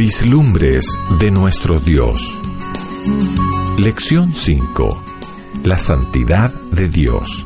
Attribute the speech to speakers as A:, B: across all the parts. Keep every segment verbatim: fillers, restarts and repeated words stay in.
A: Vislumbres de nuestro Dios. Lección cinco. La santidad de Dios.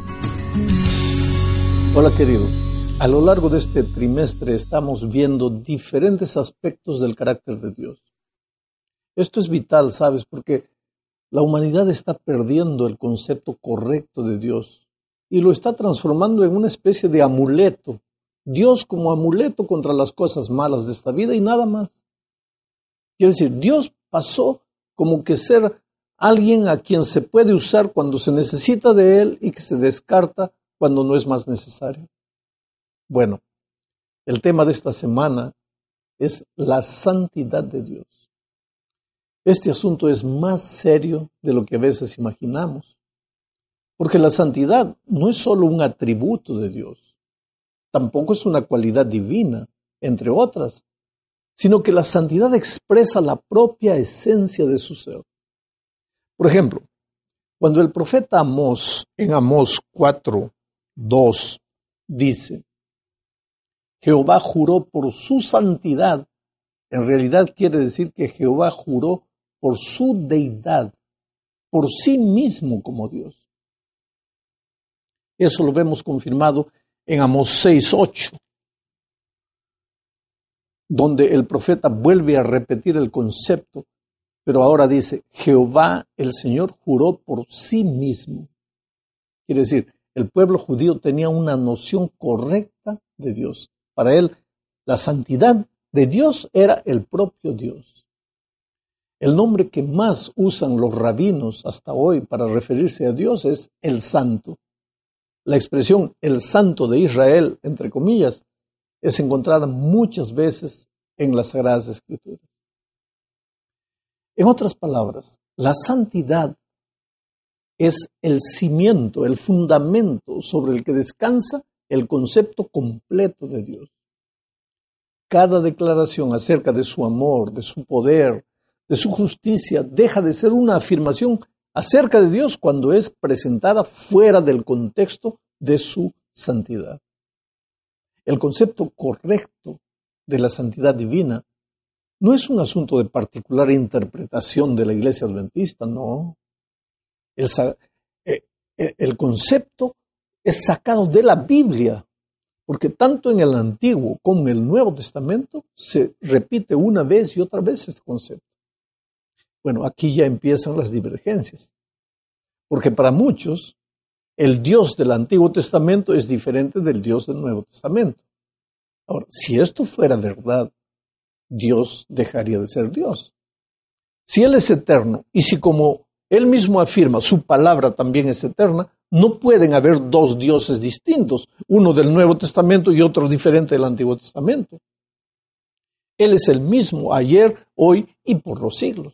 B: Hola querido, a lo largo de este trimestre estamos viendo diferentes aspectos del carácter de Dios. Esto es vital, ¿sabes? Porque la humanidad está perdiendo el concepto correcto de Dios y lo está transformando en una especie de amuleto. Dios como amuleto contra las cosas malas de esta vida y nada más. Quiere decir, Dios pasó como que ser alguien a quien se puede usar cuando se necesita de él y que se descarta cuando no es más necesario. Bueno, el tema de esta semana es la santidad de Dios. Este asunto es más serio de lo que a veces imaginamos, porque la santidad no es solo un atributo de Dios, tampoco es una cualidad divina, entre otras, sino que la santidad expresa la propia esencia de su ser. Por ejemplo, cuando el profeta Amós, en Amós cuatro, dos, dice, Jehová juró por su santidad, en realidad quiere decir que Jehová juró por su deidad, por sí mismo como Dios. Eso lo vemos confirmado en Amós seis, ocho, donde el profeta vuelve a repetir el concepto, pero ahora dice, Jehová el Señor juró por sí mismo. Quiere decir, el pueblo judío tenía una noción correcta de Dios. Para él, la santidad de Dios era el propio Dios. El nombre que más usan los rabinos hasta hoy para referirse a Dios es el Santo. La expresión el Santo de Israel, entre comillas, es encontrada muchas veces en las Sagradas Escrituras. En otras palabras, la santidad es el cimiento, el fundamento sobre el que descansa el concepto completo de Dios. Cada declaración acerca de su amor, de su poder, de su justicia, deja de ser una afirmación acerca de Dios cuando es presentada fuera del contexto de su santidad. El concepto correcto de la santidad divina no es un asunto de particular interpretación de la Iglesia Adventista, no. El, el concepto es sacado de la Biblia, porque tanto en el Antiguo como en el Nuevo Testamento se repite una vez y otra vez este concepto. Bueno, aquí ya empiezan las divergencias, porque para muchos el Dios del Antiguo Testamento es diferente del Dios del Nuevo Testamento. Ahora, si esto fuera verdad, Dios dejaría de ser Dios. Si Él es eterno y si como Él mismo afirma, su palabra también es eterna, no pueden haber dos dioses distintos, uno del Nuevo Testamento y otro diferente del Antiguo Testamento. Él es el mismo ayer, hoy y por los siglos.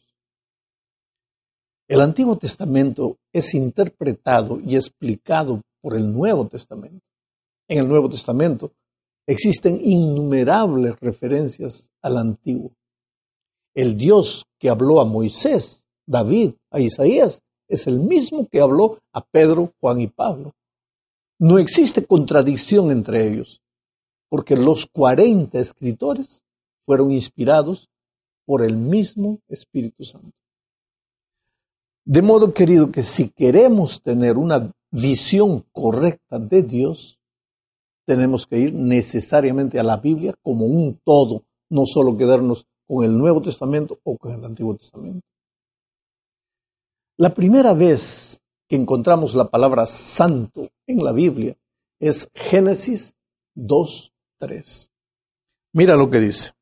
B: El Antiguo Testamento es interpretado y explicado por el Nuevo Testamento. En el Nuevo Testamento existen innumerables referencias al Antiguo. El Dios que habló a Moisés, David, a Isaías, es el mismo que habló a Pedro, Juan y Pablo. No existe contradicción entre ellos, porque los cuarenta escritores fueron inspirados por el mismo Espíritu Santo. De modo, querido, que si queremos tener una visión correcta de Dios, tenemos que ir necesariamente a la Biblia como un todo, no solo quedarnos con el Nuevo Testamento o con el Antiguo Testamento. La primera vez que encontramos la palabra santo en la Biblia es Génesis dos, tres. Mira lo que dice.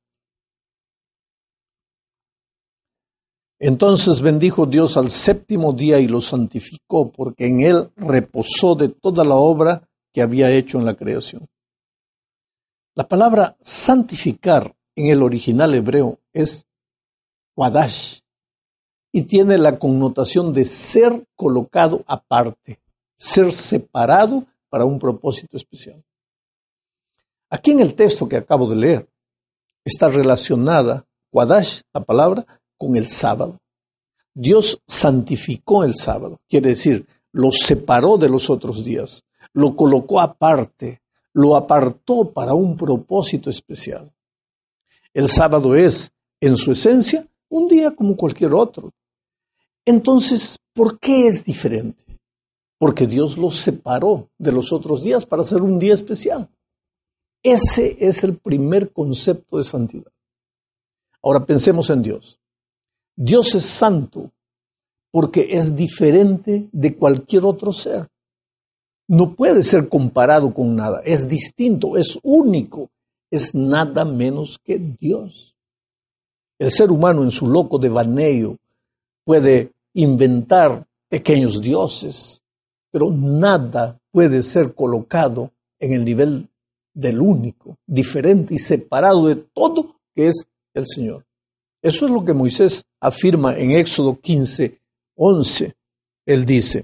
B: Entonces bendijo Dios al séptimo día y lo santificó, porque en él reposó de toda la obra que había hecho en la creación. La palabra santificar en el original hebreo es quadash y tiene la connotación de ser colocado aparte, ser separado para un propósito especial. Aquí en el texto que acabo de leer está relacionada quadash, la palabra, con el sábado. Dios santificó el sábado, quiere decir, lo separó de los otros días, lo colocó aparte, lo apartó para un propósito especial. El sábado es en su esencia, un día como cualquier otro. Entonces, ¿por qué es diferente? Porque Dios los separó de los otros días para hacer un día especial. Ese es el primer concepto de santidad. Ahora pensemos en Dios. Dios es santo porque es diferente de cualquier otro ser. No puede ser comparado con nada. Es distinto, es único. Es nada menos que Dios. El ser humano en su loco devaneo puede inventar pequeños dioses, pero nada puede ser colocado en el nivel del único, diferente y separado de todo que es el Señor. Eso es lo que Moisés afirma en Éxodo quince, once. Él dice,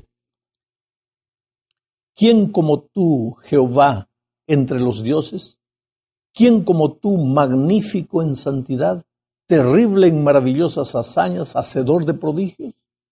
B: ¿quién como tú, Jehová, entre los dioses? ¿Quién como tú, magnífico en santidad, terrible en maravillosas hazañas, hacedor de prodigios?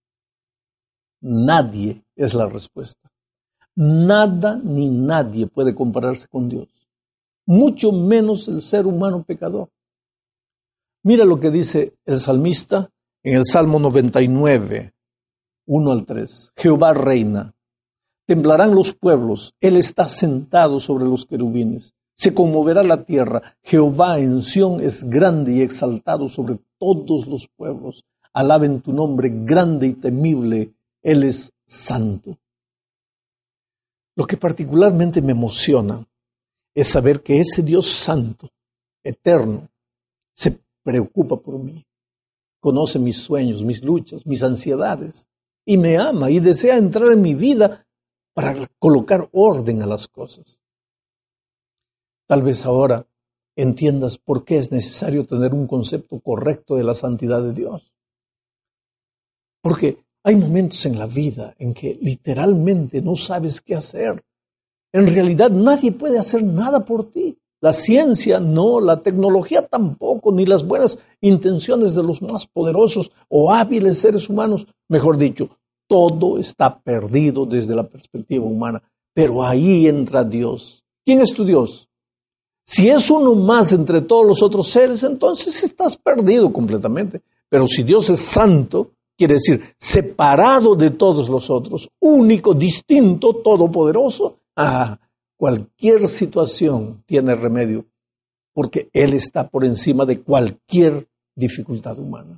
B: Nadie es la respuesta. Nada ni nadie puede compararse con Dios, mucho menos el ser humano pecador. Mira lo que dice el salmista en el Salmo noventa y nueve, uno al tres. Jehová reina, temblarán los pueblos, Él está sentado sobre los querubines. Se conmoverá la tierra. Jehová en Sión es grande y exaltado sobre todos los pueblos. Alaben tu nombre grande y temible. Él es santo. Lo que particularmente me emociona es saber que ese Dios santo, eterno, se preocupa por mí. Conoce mis sueños, mis luchas, mis ansiedades. Y me ama y desea entrar en mi vida para colocar orden a las cosas. Tal vez ahora entiendas por qué es necesario tener un concepto correcto de la santidad de Dios. Porque hay momentos en la vida en que literalmente no sabes qué hacer. En realidad nadie puede hacer nada por ti. La ciencia no, la tecnología tampoco, ni las buenas intenciones de los más poderosos o hábiles seres humanos. Mejor dicho, todo está perdido desde la perspectiva humana. Pero ahí entra Dios. ¿Quién es tu Dios? Si es uno más entre todos los otros seres, entonces estás perdido completamente. Pero si Dios es santo, quiere decir separado de todos los otros, único, distinto, todopoderoso, ah, cualquier situación tiene remedio, porque Él está por encima de cualquier dificultad humana.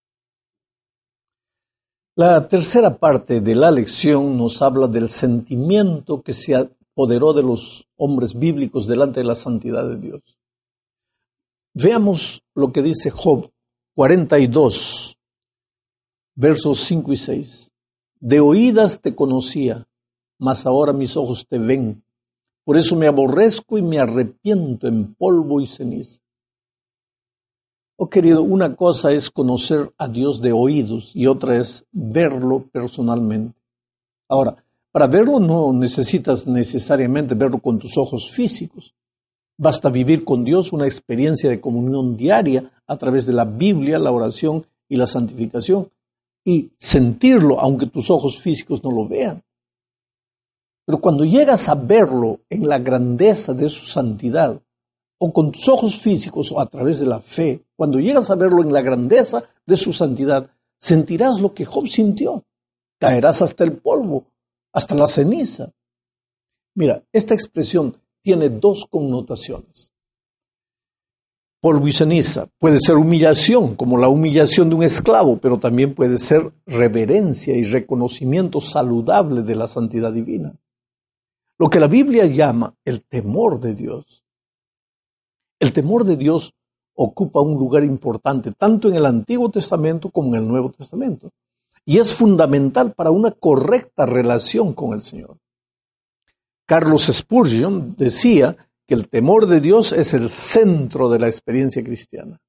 B: La tercera parte de la lección nos habla del sentimiento que se apoderó de los hombres bíblicos delante de la santidad de Dios. Veamos lo que dice Job cuarenta y dos, versos cinco y seis. De oídas te conocía, mas ahora mis ojos te ven. Por eso me aborrezco y me arrepiento en polvo y ceniza. Oh querido, una cosa es conocer a Dios de oídos y otra es verlo personalmente. Ahora, para verlo no necesitas necesariamente verlo con tus ojos físicos. Basta vivir con Dios una experiencia de comunión diaria a través de la Biblia, la oración y la santificación y sentirlo aunque tus ojos físicos no lo vean. Pero cuando llegas a verlo en la grandeza de su santidad, o con tus ojos físicos o a través de la fe, cuando llegas a verlo en la grandeza de su santidad, sentirás lo que Job sintió. Caerás hasta el polvo, hasta la ceniza. Mira, esta expresión tiene dos connotaciones. Polvo y ceniza puede ser humillación, como la humillación de un esclavo, pero también puede ser reverencia y reconocimiento saludable de la santidad divina. Lo que la Biblia llama el temor de Dios. El temor de Dios ocupa un lugar importante tanto en el Antiguo Testamento como en el Nuevo Testamento. Y es fundamental para una correcta relación con el Señor. Carlos Spurgeon decía que el temor de Dios es el centro de la experiencia cristiana.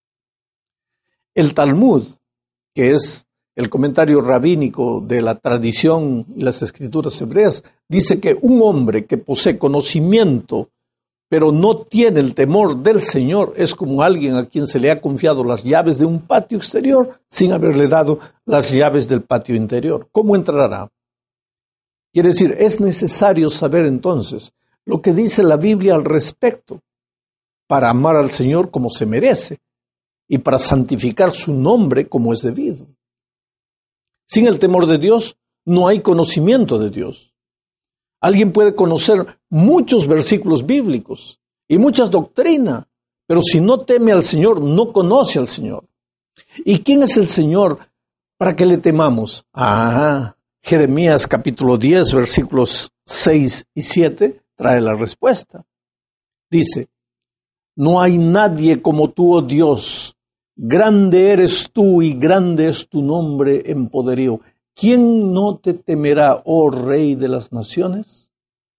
B: El Talmud, que es el comentario rabínico de la tradición y las escrituras hebreas, dice que un hombre que posee conocimiento pero no tiene el temor del Señor es como alguien a quien se le ha confiado las llaves de un patio exterior sin haberle dado las llaves del patio interior. ¿Cómo entrará? Quiere decir, es necesario saber entonces lo que dice la Biblia al respecto para amar al Señor como se merece, y para santificar su nombre como es debido. Sin el temor de Dios, no hay conocimiento de Dios. Alguien puede conocer muchos versículos bíblicos y muchas doctrinas, pero si no teme al Señor, no conoce al Señor. ¿Y quién es el Señor para que le temamos? Ah, Jeremías capítulo diez, versículos seis y siete, trae la respuesta. Dice, no hay nadie como tú, oh Dios. Grande eres tú y grande es tu nombre en poderío. ¿Quién no te temerá, oh Rey de las naciones?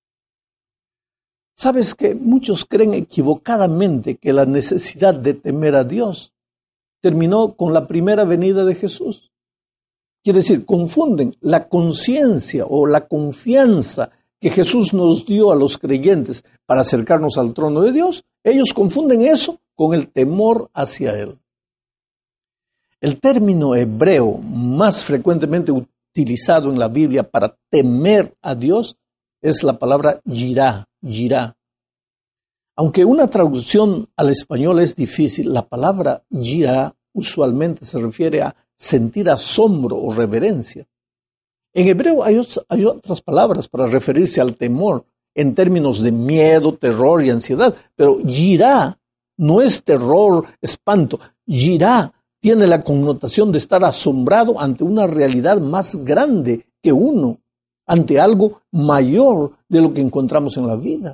B: ¿Sabes que muchos creen equivocadamente que la necesidad de temer a Dios terminó con la primera venida de Jesús? Quiere decir, confunden la conciencia o la confianza que Jesús nos dio a los creyentes para acercarnos al trono de Dios. Ellos confunden eso con el temor hacia Él. El término hebreo más frecuentemente utilizado en la Biblia para temer a Dios es la palabra yirá, yirá. Aunque una traducción al español es difícil, la palabra yirá usualmente se refiere a sentir asombro o reverencia. En hebreo hay, hay otras palabras para referirse al temor en términos de miedo, terror y ansiedad, pero yirá no es terror, espanto. Yirá tiene la connotación de estar asombrado ante una realidad más grande que uno, ante algo mayor de lo que encontramos en la vida.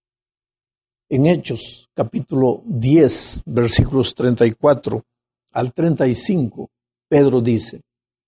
B: En Hechos, capítulo diez, versículos treinta y cuatro al treinta y cinco, Pedro dice,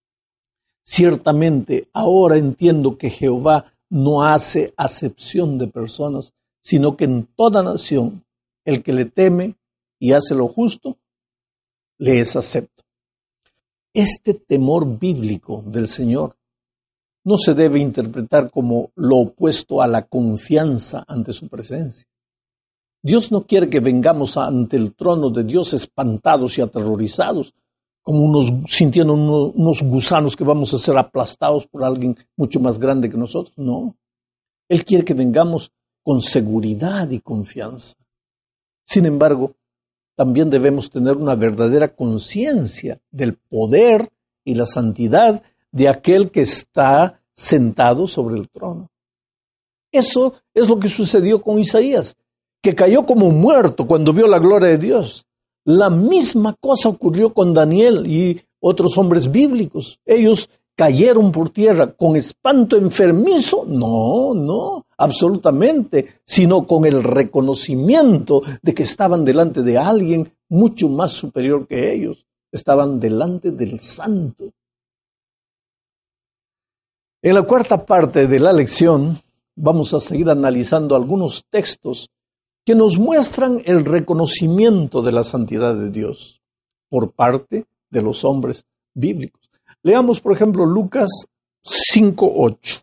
B: ciertamente ahora entiendo que Jehová no hace acepción de personas, sino que en toda nación el que le teme y hace lo justo, le es acepto. Este temor bíblico del Señor no se debe interpretar como lo opuesto a la confianza ante su presencia. Dios no quiere que vengamos ante el trono de Dios espantados y aterrorizados, como unos sintiendo unos, unos gusanos que vamos a ser aplastados por alguien mucho más grande que nosotros. No. Él quiere que vengamos con seguridad y confianza. Sin embargo, también debemos tener una verdadera conciencia del poder y la santidad de aquel que está sentado sobre el trono. Eso es lo que sucedió con Isaías, que cayó como muerto cuando vio la gloria de Dios. La misma cosa ocurrió con Daniel y otros hombres bíblicos. Ellos cayeron por tierra con espanto enfermizo. No, no, absolutamente, sino con el reconocimiento de que estaban delante de alguien mucho más superior que ellos. Estaban delante del Santo. En la cuarta parte de la lección vamos a seguir analizando algunos textos que nos muestran el reconocimiento de la santidad de Dios por parte de los hombres bíblicos. Leamos, por ejemplo, Lucas cinco ocho.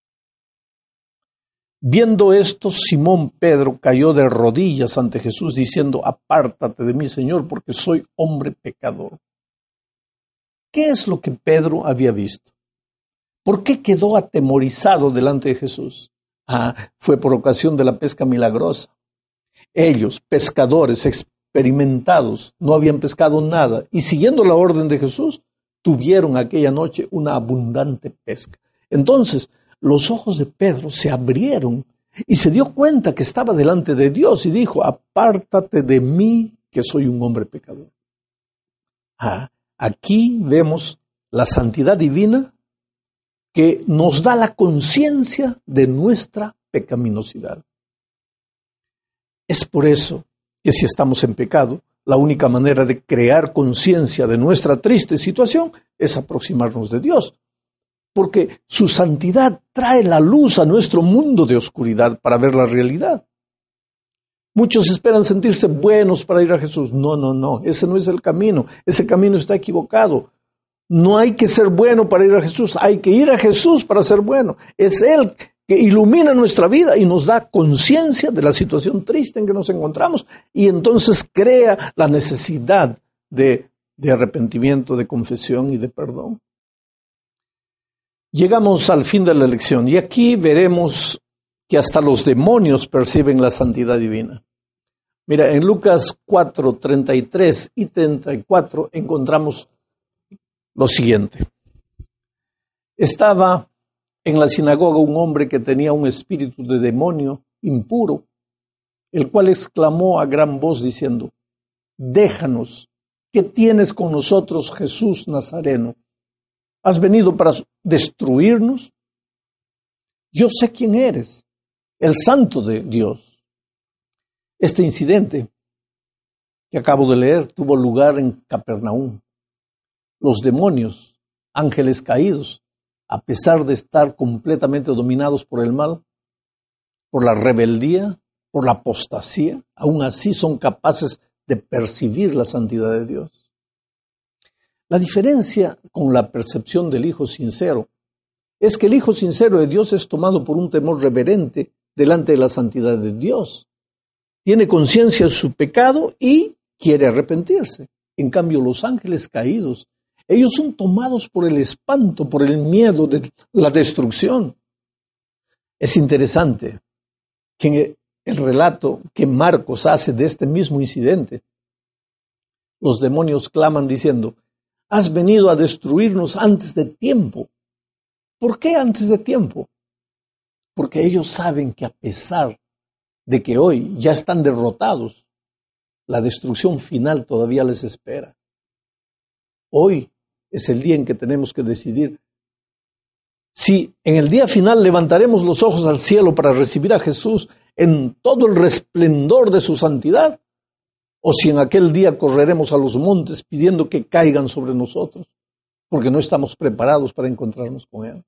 B: Viendo esto, Simón Pedro cayó de rodillas ante Jesús diciendo, apártate de mí, Señor, porque soy hombre pecador. ¿Qué es lo que Pedro había visto? ¿Por qué quedó atemorizado delante de Jesús? Ah, fue por ocasión de la pesca milagrosa. Ellos, pescadores experimentados, no habían pescado nada y siguiendo la orden de Jesús, tuvieron aquella noche una abundante pesca. Entonces, los ojos de Pedro se abrieron y se dio cuenta que estaba delante de Dios y dijo, apártate de mí, que soy un hombre pecador. Ah, aquí vemos la santidad divina que nos da la conciencia de nuestra pecaminosidad. Es por eso que si estamos en pecado, la única manera de crear conciencia de nuestra triste situación es aproximarnos de Dios, porque su santidad trae la luz a nuestro mundo de oscuridad para ver la realidad. Muchos esperan sentirse buenos para ir a Jesús. No, no, no, ese no es el camino, ese camino está equivocado. No hay que ser bueno para ir a Jesús, hay que ir a Jesús para ser bueno. Es Él que ilumina nuestra vida y nos da conciencia de la situación triste en que nos encontramos y entonces crea la necesidad de, de arrepentimiento, de confesión y de perdón. Llegamos al fin de la lección y aquí veremos que hasta los demonios perciben la santidad divina. Mira, en Lucas cuatro, treinta y tres y treinta y cuatro encontramos lo siguiente. Estaba en la sinagoga un hombre que tenía un espíritu de demonio impuro, el cual exclamó a gran voz diciendo: déjanos, ¿qué tienes con nosotros, Jesús Nazareno? ¿Has venido para destruirnos? Yo sé quién eres, el Santo de Dios. Este incidente que acabo de leer tuvo lugar en Capernaum. Los demonios, ángeles caídos, a pesar de estar completamente dominados por el mal, por la rebeldía, por la apostasía, aún así son capaces de percibir la santidad de Dios. La diferencia con la percepción del Hijo sincero es que el Hijo sincero de Dios es tomado por un temor reverente delante de la santidad de Dios. Tiene conciencia de su pecado y quiere arrepentirse. En cambio, los ángeles caídos, ellos son tomados por el espanto, por el miedo de la destrucción. Es interesante que el relato que Marcos hace de este mismo incidente, los demonios claman diciendo: has venido a destruirnos antes de tiempo. ¿Por qué antes de tiempo? Porque ellos saben que a pesar de que hoy ya están derrotados, la destrucción final todavía les espera. Hoy es el día en que tenemos que decidir si en el día final levantaremos los ojos al cielo para recibir a Jesús en todo el resplendor de su santidad, o si en aquel día correremos a los montes pidiendo que caigan sobre nosotros, porque no estamos preparados para encontrarnos con Él.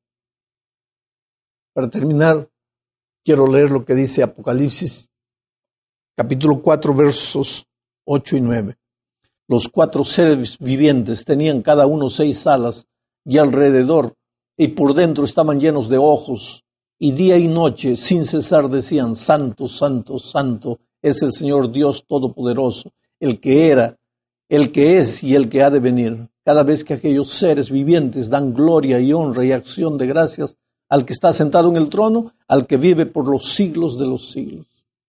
B: Para terminar, quiero leer lo que dice Apocalipsis, capítulo cuatro, versos ocho y nueve. Los cuatro seres vivientes tenían cada uno seis alas, y alrededor y por dentro estaban llenos de ojos, y día y noche sin cesar decían: Santo, Santo, Santo es el Señor Dios Todopoderoso, el que era, el que es y el que ha de venir. Cada vez que aquellos seres vivientes dan gloria y honra y acción de gracias al que está sentado en el trono, al que vive por los siglos de los siglos.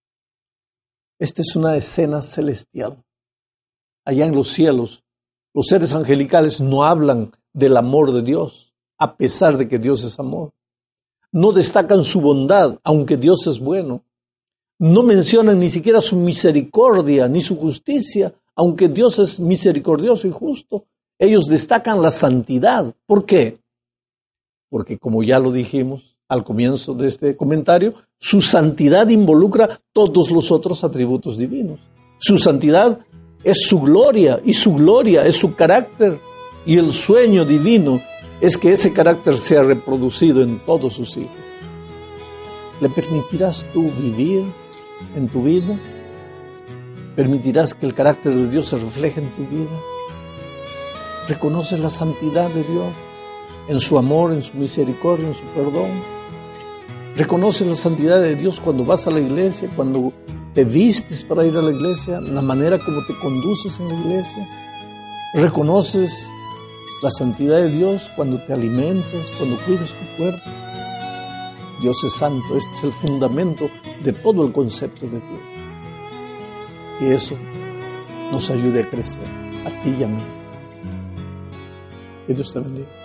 B: Esta es una escena celestial. Allá en los cielos, los seres angelicales no hablan del amor de Dios, a pesar de que Dios es amor. No destacan su bondad, aunque Dios es bueno. No mencionan ni siquiera su misericordia ni su justicia, aunque Dios es misericordioso y justo. Ellos destacan la santidad. ¿Por qué? Porque, como ya lo dijimos al comienzo de este comentario, su santidad involucra todos los otros atributos divinos. Su santidad es su gloria, y su gloria es su carácter, y el sueño divino es que ese carácter sea reproducido en todos sus hijos. ¿Le permitirás tú vivir en tu vida? ¿Permitirás que el carácter de Dios se refleje en tu vida? ¿Reconoces la santidad de Dios en su amor, en su misericordia, en su perdón? ¿Reconoces la santidad de Dios cuando vas a la iglesia, cuando te vistes para ir a la iglesia, la manera como te conduces en la iglesia? ¿Reconoces la santidad de Dios cuando te alimentas, cuando cuidas tu cuerpo? Dios es santo. Este es el fundamento de todo el concepto de Dios. Y eso nos ayude a crecer, a ti y a mí. Que Dios te bendiga.